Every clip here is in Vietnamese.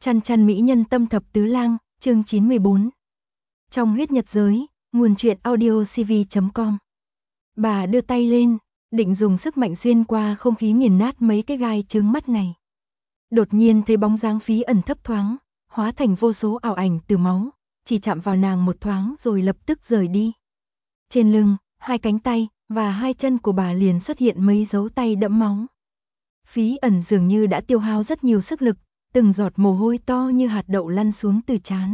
Chăn chăn mỹ nhân tâm thập tứ lang, chương 94. Trong huyết nhật giới, nguồn truyện audio cv.com. Bà đưa tay lên, định dùng sức mạnh xuyên qua không khí nghiền nát mấy cái gai trướng mắt này. Đột nhiên thấy bóng dáng Phí Ẩn thấp thoáng, hóa thành vô số ảo ảnh từ máu, chỉ chạm vào nàng một thoáng rồi lập tức rời đi. Trên lưng, hai cánh tay và hai chân của bà liền xuất hiện mấy dấu tay đẫm máu. Phí Ẩn dường như đã tiêu hao rất nhiều sức lực, từng giọt mồ hôi to như hạt đậu lăn xuống từ trán.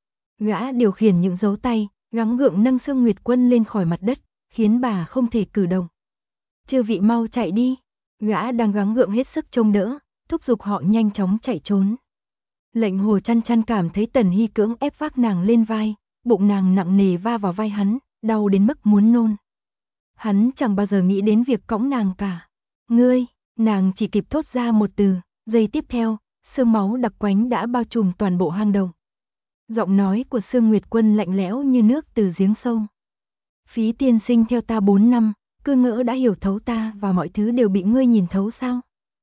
Gã điều khiển những dấu tay, gắng gượng nâng Sương Nguyệt Quân lên khỏi mặt đất, khiến bà không thể cử động. Chư vị mau chạy đi, gã đang gắng gượng hết sức trông đỡ, thúc giục họ nhanh chóng chạy trốn. Lệnh Hồ Chăn Chăn cảm thấy Tần Hy cưỡng ép vác nàng lên vai, bụng nàng nặng nề va vào vai hắn, đau đến mức muốn nôn. Hắn chẳng bao giờ nghĩ đến việc cõng nàng cả. Ngươi, nàng chỉ kịp thốt ra một từ, giây tiếp theo, sương máu đặc quánh đã bao trùm toàn bộ hang động. Giọng nói của Sương Nguyệt Quân lạnh lẽo như nước từ giếng sâu. Phí tiên sinh theo ta 4 năm, cứ ngỡ đã hiểu thấu ta và mọi thứ đều bị ngươi nhìn thấu sao?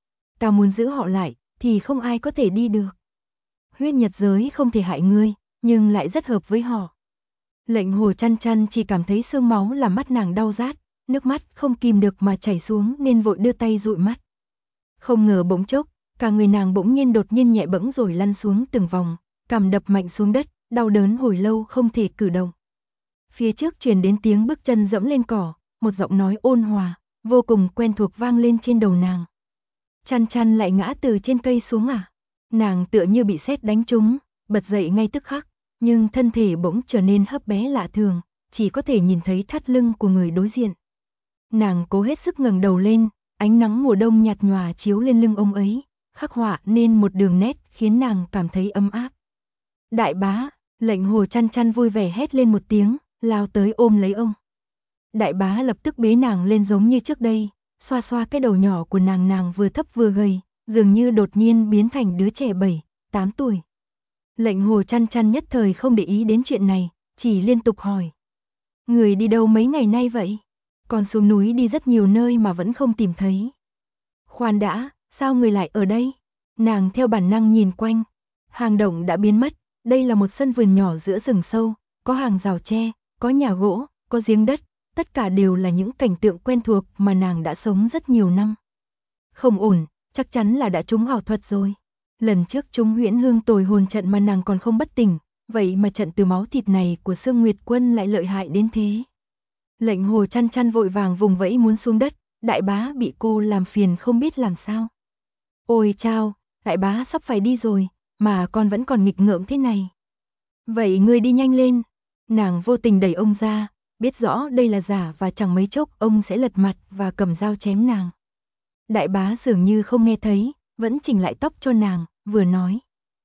Ta muốn giữ họ lại, thì không ai có thể đi được. Huyết nhật giới không thể hại ngươi, nhưng lại rất hợp với họ. Lệnh Hồ Chăn Chăn chỉ cảm thấy sương máu làm mắt nàng đau rát, nước mắt không kìm được mà chảy xuống nên vội đưa tay dụi mắt. Không ngờ bỗng chốc, cả người nàng bỗng nhiên đột nhiên nhẹ bẫng rồi lăn xuống từng vòng, cằm đập mạnh xuống đất, đau đớn hồi lâu không thể cử động. Phía trước truyền đến tiếng bước chân dẫm lên cỏ, một giọng nói ôn hòa, vô cùng quen thuộc vang lên trên đầu nàng. Chăn Chăn lại ngã từ trên cây xuống à? Nàng tựa như bị sét đánh trúng, bật dậy ngay tức khắc, nhưng thân thể bỗng trở nên hấp bé lạ thường, chỉ có thể nhìn thấy thắt lưng của người đối diện. Nàng cố hết sức ngẩng đầu lên, ánh nắng mùa đông nhạt nhòa chiếu lên lưng ông ấy, khắc họa nên một đường nét khiến nàng cảm thấy ấm áp. Đại bá, Lệnh Hồ Chăn Chăn vui vẻ hét lên một tiếng, lao tới ôm lấy ông. Đại bá lập tức bế nàng lên giống như trước đây, xoa xoa cái đầu nhỏ của nàng vừa thấp vừa gầy, dường như đột nhiên biến thành đứa trẻ 7-8 tuổi. Lệnh Hồ Chăn Chăn nhất thời không để ý đến chuyện này, chỉ liên tục hỏi. Người đi đâu mấy ngày nay vậy? Còn xuống núi đi rất nhiều nơi mà vẫn không tìm thấy. Khoan đã, sao người lại ở đây? Nàng theo bản năng nhìn quanh. Hang động đã biến mất, đây là một sân vườn nhỏ giữa rừng sâu, có hàng rào tre, có nhà gỗ, có giếng đất, tất cả đều là những cảnh tượng quen thuộc mà nàng đã sống rất nhiều năm. Không ổn, chắc chắn là đã trúng ảo thuật rồi. Lần trước trúng Huyễn Hương Tồi Hồn trận mà nàng còn không bất tỉnh, vậy mà trận từ máu thịt này của Sương Nguyệt Quân lại lợi hại đến thế. Lệnh Hồ Chăn Chăn vội vàng vùng vẫy muốn xuống đất, đại bá bị cô làm phiền không biết làm sao. Ôi chao, đại bá sắp phải đi rồi, mà con vẫn còn nghịch ngợm thế này. Vậy ngươi đi nhanh lên. Nàng vô tình đẩy ông ra, biết rõ đây là giả và chẳng mấy chốc ông sẽ lật mặt và cầm dao chém nàng. Đại bá dường như không nghe thấy, vẫn chỉnh lại tóc cho nàng, vừa nói.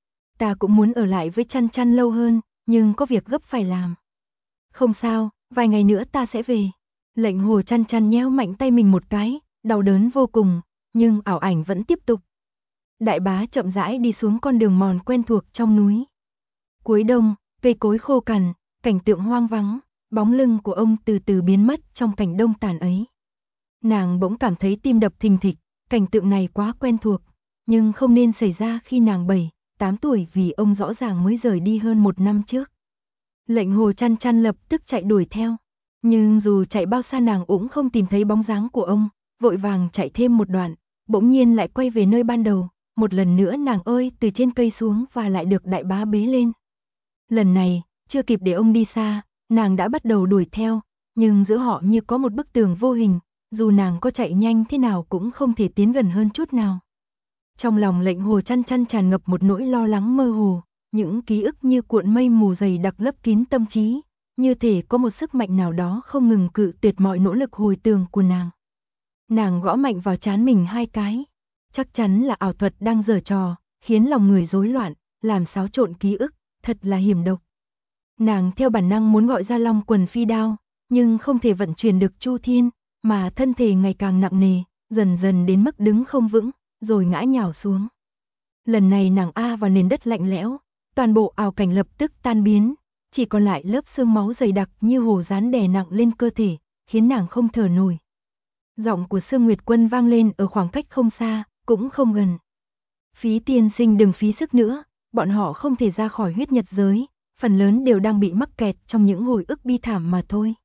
Ta cũng muốn ở lại với Chăn Chăn lâu hơn, nhưng có việc gấp phải làm. Không sao, vài ngày nữa ta sẽ về. Lệnh Hồ Chăn Chăn nhéo mạnh tay mình một cái, đau đớn vô cùng, nhưng ảo ảnh vẫn tiếp tục. Đại bá chậm rãi đi xuống con đường mòn quen thuộc trong núi. Cuối đông, cây cối khô cằn, cảnh tượng hoang vắng, bóng lưng của ông từ từ biến mất trong cảnh đông tàn ấy. Nàng bỗng cảm thấy tim đập thình thịch, cảnh tượng này quá quen thuộc, nhưng không nên xảy ra khi nàng 7-8 tuổi vì ông rõ ràng mới rời đi hơn 1 năm trước. Lệnh Hồ Chăn Chăn lập tức chạy đuổi theo, nhưng dù chạy bao xa nàng cũng không tìm thấy bóng dáng của ông, vội vàng chạy thêm một đoạn, bỗng nhiên lại quay về nơi ban đầu, một lần nữa nàng ơi từ trên cây xuống và lại được đại bá bế lên. Lần này, chưa kịp để ông đi xa, nàng đã bắt đầu đuổi theo, nhưng giữa họ như có một bức tường vô hình, dù nàng có chạy nhanh thế nào cũng không thể tiến gần hơn chút nào. Trong lòng Lệnh Hồ Chăn Chăn tràn ngập một nỗi lo lắng mơ hồ, những ký ức như cuộn mây mù dày đặc lấp kín tâm trí, như thể có một sức mạnh nào đó không ngừng cự tuyệt mọi nỗ lực hồi tưởng của nàng. Nàng gõ mạnh vào trán mình 2 cái, chắc chắn là ảo thuật đang giở trò, khiến lòng người rối loạn, làm xáo trộn ký ức, thật là hiểm độc. Nàng theo bản năng muốn gọi ra Long Quần Phi Đao, nhưng không thể vận chuyển được Chu Thiên, mà thân thể ngày càng nặng nề, dần dần đến mức đứng không vững, rồi ngã nhào xuống. Lần này nàng vào nền đất lạnh lẽo, toàn bộ ảo cảnh lập tức tan biến, chỉ còn lại lớp xương máu dày đặc như hồ dán đè nặng lên cơ thể, khiến nàng không thở nổi. Giọng của Sương Nguyệt Quân vang lên ở khoảng cách không xa, cũng không gần. Phí tiên sinh đừng phí sức nữa, bọn họ không thể ra khỏi huyết nhật giới, phần lớn đều đang bị mắc kẹt trong những hồi ức bi thảm mà thôi.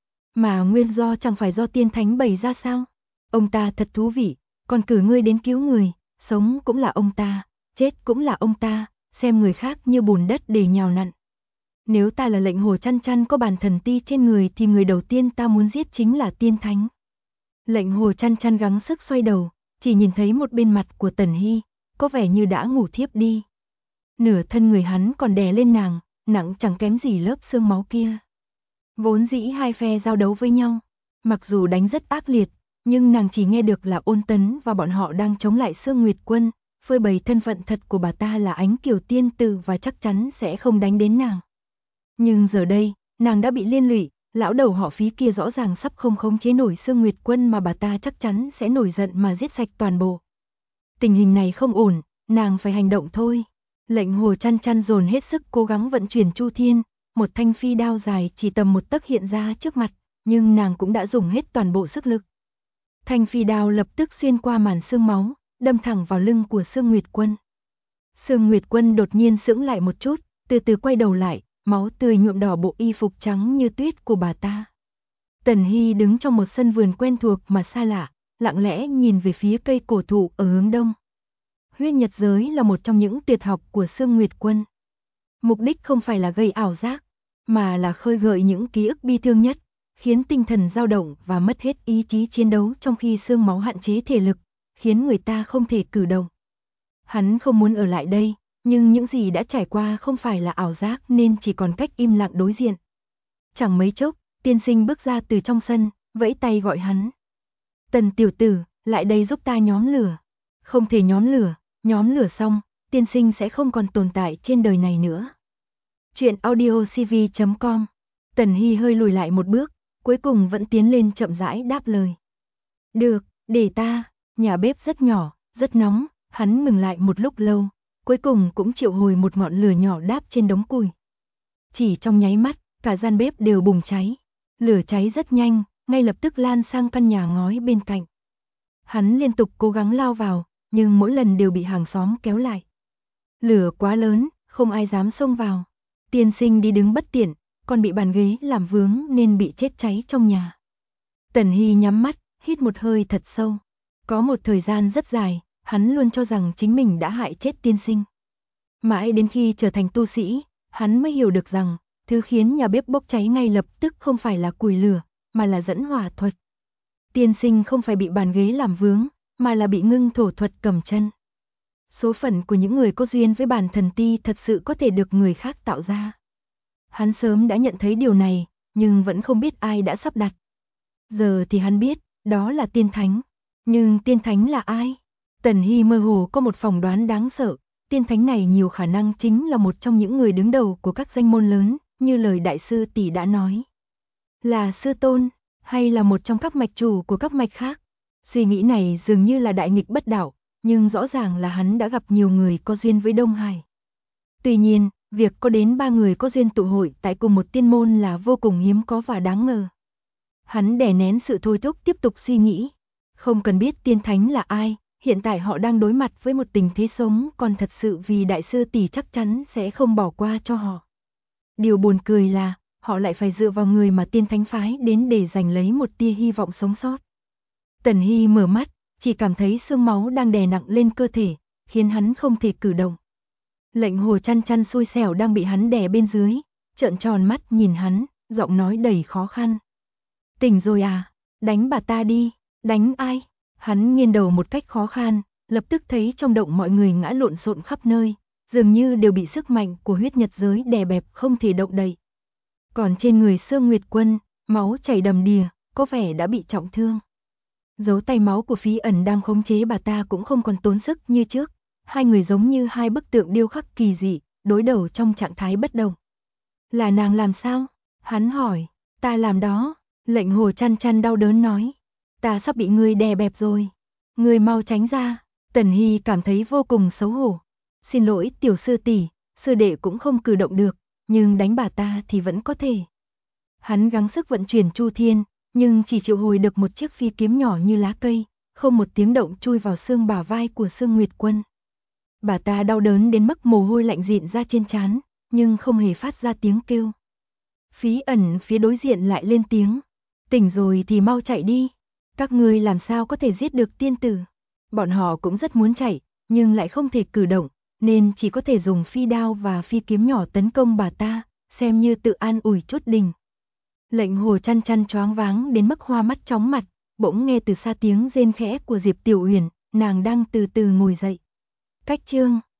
Mà nguyên do chẳng phải do tiên thánh bày ra sao? Ông ta thật thú vị, còn cử ngươi đến cứu người, sống cũng là ông ta, chết cũng là ông ta, xem người khác như bùn đất để nhào nặn. Nếu ta là lệnh hồ chăn chăn có bàn thần ti trên người thì người đầu tiên ta muốn giết chính là tiên thánh. Lệnh hồ chăn chăn gắng sức xoay đầu, chỉ nhìn thấy một bên mặt của Tần Hy, có vẻ như đã ngủ thiếp đi. Nửa thân người hắn còn đè lên nàng, nặng chẳng kém gì lớp xương máu kia. Vốn dĩ hai phe giao đấu với nhau, mặc dù đánh rất ác liệt, nhưng nàng chỉ nghe được là Ôn Tấn và bọn họ đang chống lại Sương Nguyệt Quân, phơi bày thân phận thật của bà ta là Ánh Kiều Tiên Tử và chắc chắn sẽ không đánh đến nàng. Nhưng giờ đây, nàng đã bị liên lụy, lão đầu họ Phí kia rõ ràng sắp không khống chế nổi Sương Nguyệt Quân mà bà ta chắc chắn sẽ nổi giận mà giết sạch toàn bộ. Tình hình này không ổn, nàng phải hành động thôi. Lệnh hồ chăn chăn dồn hết sức cố gắng vận chuyển Chu Thiên, một thanh phi đao dài chỉ tầm một tấc hiện ra trước mặt, nhưng nàng cũng đã dùng hết toàn bộ sức lực. Thanh phi đao lập tức xuyên qua màn sương máu, đâm thẳng vào lưng của Sương Nguyệt Quân. Sương Nguyệt Quân đột nhiên sững lại một chút, từ từ quay đầu lại, máu tươi nhuộm đỏ bộ y phục trắng như tuyết của bà ta. Tần Hy đứng trong một sân vườn quen thuộc mà xa lạ, lặng lẽ nhìn về phía cây cổ thụ ở hướng đông. Huyết nhật giới là một trong những tuyệt học của Sương Nguyệt Quân. Mục đích không phải là gây ảo giác, mà là khơi gợi những ký ức bi thương nhất, khiến tinh thần dao động và mất hết ý chí chiến đấu trong khi xương máu hạn chế thể lực, khiến người ta không thể cử động. Hắn không muốn ở lại đây, nhưng những gì đã trải qua không phải là ảo giác nên chỉ còn cách im lặng đối diện. Chẳng mấy chốc, tiên sinh bước ra từ trong sân, vẫy tay gọi hắn. Tần tiểu tử, lại đây giúp ta nhóm lửa. Không thể nhóm lửa xong, tiên sinh sẽ không còn tồn tại trên đời này nữa. Chuyện audiocv.com. Tần Hy hơi lùi lại một bước, cuối cùng vẫn tiến lên chậm rãi đáp lời. Được, để ta, nhà bếp rất nhỏ, rất nóng, hắn ngừng lại một lúc lâu, cuối cùng cũng triệu hồi một ngọn lửa nhỏ đáp trên đống củi. Chỉ trong nháy mắt, cả gian bếp đều bùng cháy. Lửa cháy rất nhanh, ngay lập tức lan sang căn nhà ngói bên cạnh. Hắn liên tục cố gắng lao vào, nhưng mỗi lần đều bị hàng xóm kéo lại. Lửa quá lớn, không ai dám xông vào. Tiên sinh đi đứng bất tiện, còn bị bàn ghế làm vướng nên bị chết cháy trong nhà. Tần Hy nhắm mắt, hít một hơi thật sâu. Có một thời gian rất dài, hắn luôn cho rằng chính mình đã hại chết tiên sinh. Mãi đến khi trở thành tu sĩ, hắn mới hiểu được rằng, thứ khiến nhà bếp bốc cháy ngay lập tức không phải là củi lửa, mà là dẫn hỏa thuật. Tiên sinh không phải bị bàn ghế làm vướng, mà là bị ngưng thổ thuật cầm chân. Số phận của những người có duyên với bàn thần ti thật sự có thể được người khác tạo ra. Hắn sớm đã nhận thấy điều này, nhưng vẫn không biết ai đã sắp đặt. Giờ thì hắn biết, đó là tiên thánh. Nhưng tiên thánh là ai? Tần Hy mơ hồ có một phỏng đoán đáng sợ. Tiên thánh này nhiều khả năng chính là một trong những người đứng đầu của các danh môn lớn, như lời đại sư tỷ đã nói. Là sư tôn, hay là một trong các mạch chủ của các mạch khác? Suy nghĩ này dường như là đại nghịch bất đạo, nhưng rõ ràng là hắn đã gặp nhiều người có duyên với Đông Hải. Tuy nhiên, việc có đến 3 người có duyên tụ hội tại cùng một tiên môn là vô cùng hiếm có và đáng ngờ. Hắn đè nén sự thôi thúc tiếp tục suy nghĩ. Không cần biết tiên thánh là ai, hiện tại họ đang đối mặt với một tình thế sống còn thật sự vì đại sư tỷ chắc chắn sẽ không bỏ qua cho họ. Điều buồn cười là, họ lại phải dựa vào người mà tiên thánh phái đến để giành lấy một tia hy vọng sống sót. Tần Hy mở mắt, chỉ cảm thấy xương máu đang đè nặng lên cơ thể, khiến hắn không thể cử động. Lệnh hồ chăn chăn xui xẻo đang bị hắn đè bên dưới, trợn tròn mắt nhìn hắn, giọng nói đầy khó khăn. Tỉnh rồi à, đánh bà ta đi, đánh ai? Hắn nghiêng đầu một cách khó khăn, lập tức thấy trong động mọi người ngã lộn xộn khắp nơi, dường như đều bị sức mạnh của huyết nhật giới đè bẹp không thể động đậy. Còn trên người Sương Nguyệt Quân, máu chảy đầm đìa, có vẻ đã bị trọng thương. Dấu tay máu của Phí Ẩn đang khống chế bà ta cũng không còn tốn sức như trước, hai người giống như hai bức tượng điêu khắc kỳ dị, đối đầu trong trạng thái bất động. Là nàng làm sao? Hắn hỏi. Ta làm đó. Lệnh hồ chăn chăn đau đớn nói. Ta sắp bị ngươi đè bẹp rồi. Ngươi mau tránh ra. Tần Hy cảm thấy vô cùng xấu hổ. Xin lỗi tiểu sư tỷ, sư đệ cũng không cử động được, nhưng đánh bà ta thì vẫn có thể. Hắn gắng sức vận chuyển Chu Thiên, nhưng chỉ triệu hồi được một chiếc phi kiếm nhỏ như lá cây, không một tiếng động chui vào xương bả vai của Sương Nguyệt Quân. Bà ta đau đớn đến mức mồ hôi lạnh rịn ra trên trán, nhưng không hề phát ra tiếng kêu. Phí ẩn phía đối diện lại lên tiếng. Tỉnh rồi thì mau chạy đi. Các ngươi làm sao có thể giết được tiên tử? Bọn họ cũng rất muốn chạy, nhưng lại không thể cử động, nên chỉ có thể dùng phi đao và phi kiếm nhỏ tấn công bà ta, xem như tự an ủi chút đỉnh. Lệnh Hồ Chăn Chăn choáng váng đến mức hoa mắt chóng mặt, bỗng nghe từ xa tiếng rên khẽ của Diệp Tiểu Uyển, nàng đang từ từ ngồi dậy. Cách chương